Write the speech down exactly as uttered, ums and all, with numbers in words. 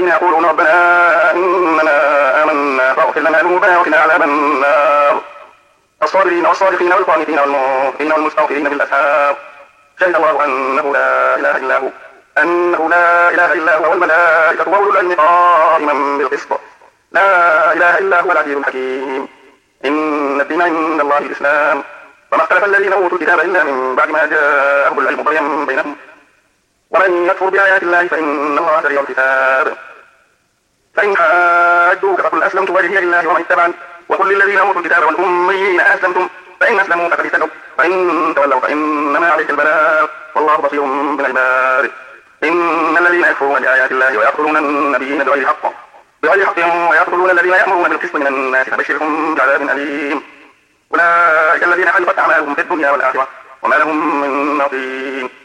الذين يقولون ربنا إننا آمنا فاغفر لنا ذنوبنا وقنا عذاب النار الصابرين والصادقين والقانتين والمنفقين والمستغفرين بالأسحار شهد الله أنه لا إله إلا هو أنه لا إله إلا هو والملائكة وأولو العلم قائما بالقسط لا إله إلا هو العزيز الحكيم إن الدين عند الله الإسلام وما اختلف الذين أوتوا الكتاب إلا من بعد ما جاءهم العلم بغيا بينهم ومن يكفر بآيات الله فإن الله سريع الحساب فإن حاجوك فقل أسلمت وجهي لله ومن اتبعني وقل للذين أوتوا الكتاب والأميين أسلمتم فإن أسلموا فقد اهتدوا فإن تولوا فإنما عليك البلاغ والله بصير بالعباد إن الذين يكفرون بآيات الله ويقتلون النبيين بغير حق بغير حق ويقتلون الذين يأمرون بالقسط من الناس فبشرهم بعذاب أليم أولئك الذين حبطت أعمالهم في الدنيا والآخرة وما لهم من نصير